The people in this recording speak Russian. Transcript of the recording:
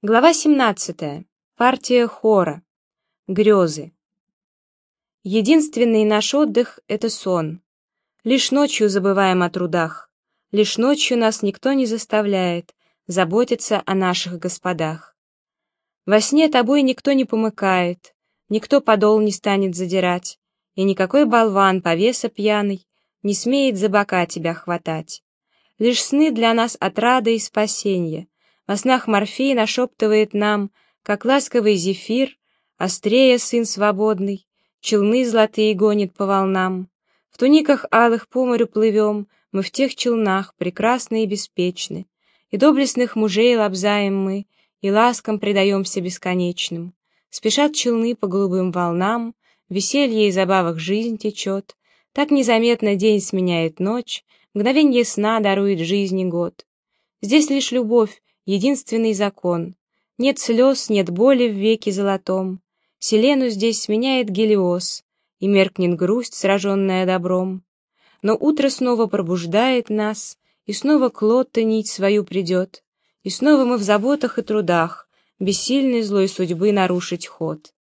Глава 17. Партия хора. Грезы. Единственный наш отдых — это сон. Лишь ночью забываем о трудах. Лишь ночью нас никто не заставляет заботиться о наших господах. Во сне тобой никто не помыкает, никто подол не станет задирать, и никакой болван, повеса пьяный, не смеет за бока тебя хватать. Лишь сны для нас отрада и спасенье. Во снах Морфей нашептывает нам, как ласковый зефир, острее сын свободный, челны золотые гонит по волнам. В туниках алых по морю плывем, мы в тех челнах прекрасны и беспечны, и доблестных мужей лобзаем мы, и ласкам предаемся бесконечным. Спешат челны по голубым волнам, веселье и забавах жизнь течет, так незаметно день сменяет ночь, мгновенье сна дарует жизни год. Здесь лишь любовь, единственный закон. Нет слез, нет боли в веке золотом. Селену здесь сменяет Гелиос, и меркнет грусть, сраженная добром. Но утро снова пробуждает нас, и снова Клотта нить свою придет, и снова мы в заботах и трудах, бессильны злой судьбы нарушить ход.